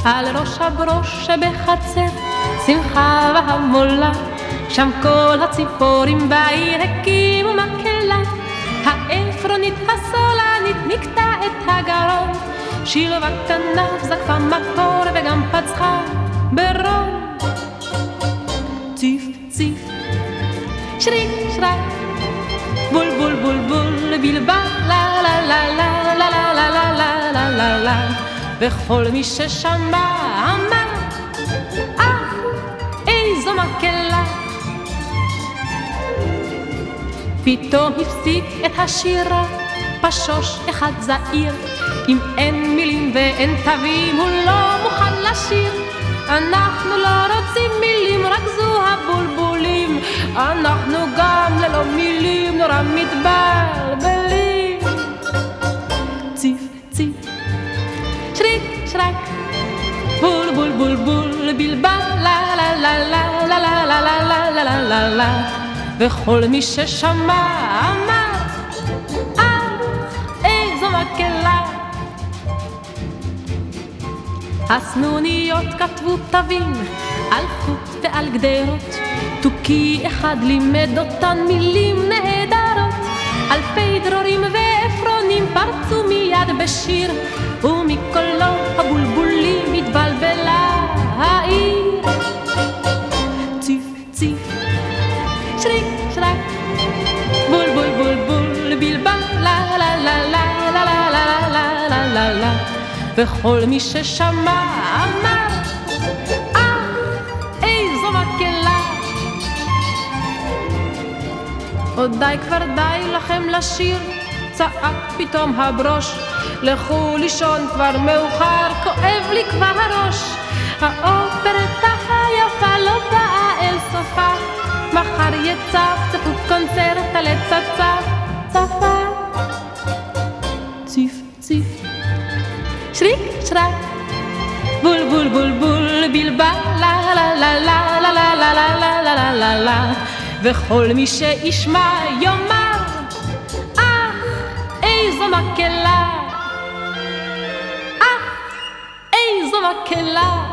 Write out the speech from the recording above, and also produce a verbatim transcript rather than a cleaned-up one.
על ראש הברוש שבחצר, שמחה והמולה, שם כל הציפורים בעיר הקימו מקהלה. האפרונית הסולנית נקטה את הגרון, שילבה כנף זקפה מקור וגם פצחה ברון. ציף ציף שריק שרק, בול בול בול בול בלבל, לה לה לה לה לה לה לה לה לה לה לה לה. וכל מי ששמע אמר, אה, איזו מקהלה. פתאום הפסיק את השירה פשוש אחד זעיר, אם אין מילים ואין תווים הוא לא מוכן לשיר. אנחנו לא רוצים מילים, רק זו הבולבולים, אנחנו גם ללא מילים נורא מתבלבלים. ציף ציף שריק שרק, בול בול בול בול בלבל, לה לה לה לה לה לה לה לה לה לה לה לה. וכל מי ששמע אמר, אה, איזו מקהלה. הסנוניות כתבו תווים על חוט ועל גדרות, תוכי אחד לימד אותן מילים נהדרות. אלפי דרורים ואפרונים פרצו מיד בשיר, ומקולו הבולבולים התבלבלה העיר. ציף ציף שריק שרק, בול בול בול בול בלבל, לה לה לה לה לה לה לה לה לה לה לה. וכל מי ששמע אמר, אה, איזו מקהלה. עוד די כבר די לכם לשיר, צעק פתאום הברוש, לכו לישון כבר מאוחר, כואב לי כבר הראש. האופרטה היפה לא באה אל סופה, מחר יצפצפו קונצרט על צפצף צפה. ציף ציף שריק שרק, בול בול בול בול בלבל, לה לה לה לה לה לה לה לה לה לה לה לה. וכל מי שישמע יאמר, אה, איזו מקהלה, אה, איזו מקהלה.